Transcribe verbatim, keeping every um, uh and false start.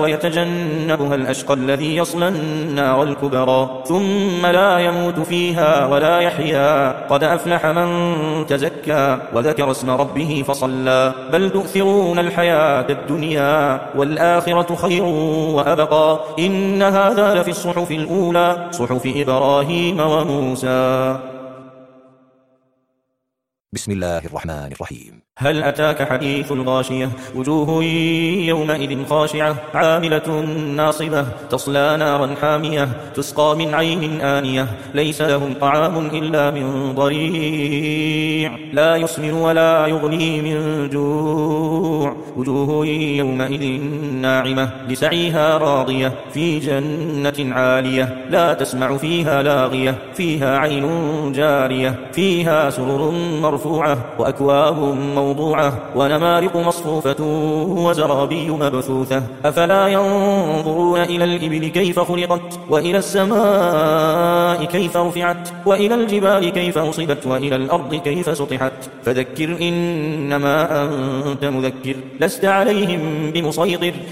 ويتجنبها الأشقى الذي يصلى النار الكبرى ثم لا يموت فيها ولا يحيا قد أفلح من تزكى وذكر اسم ربه فصلى بل تؤثرون الحياة الدنيا والآخرة خير وأبقى إن هذا لفي الصحف الأولى صحف إبراهيم وموسى. بسم الله الرحمن الرحيم. هل أتاك حديث الغاشية وجوه يومئذ خاشعة عاملة ناصبة تصلى نارا حامية تسقى من عين آنية ليس لهم طعام إلا من ضريع لا يسمن ولا يغني من جوع وجوه يومئذ ناعمة لسعيها راضية في جنة عالية لا تسمع فيها لاغية فيها عين جارية فيها سرر مرفوعة وأكواب موضوعة ونمارق مصفوفة وزرابي مبثوثة أفلا ينظرون إلى الإبل كيف خلقت وإلى السماء كيف رفعت وإلى الجبال كيف نصبت وإلى الأرض كيف سطحت فذكر إنما أنت مذكر لست عليهم بمسيطر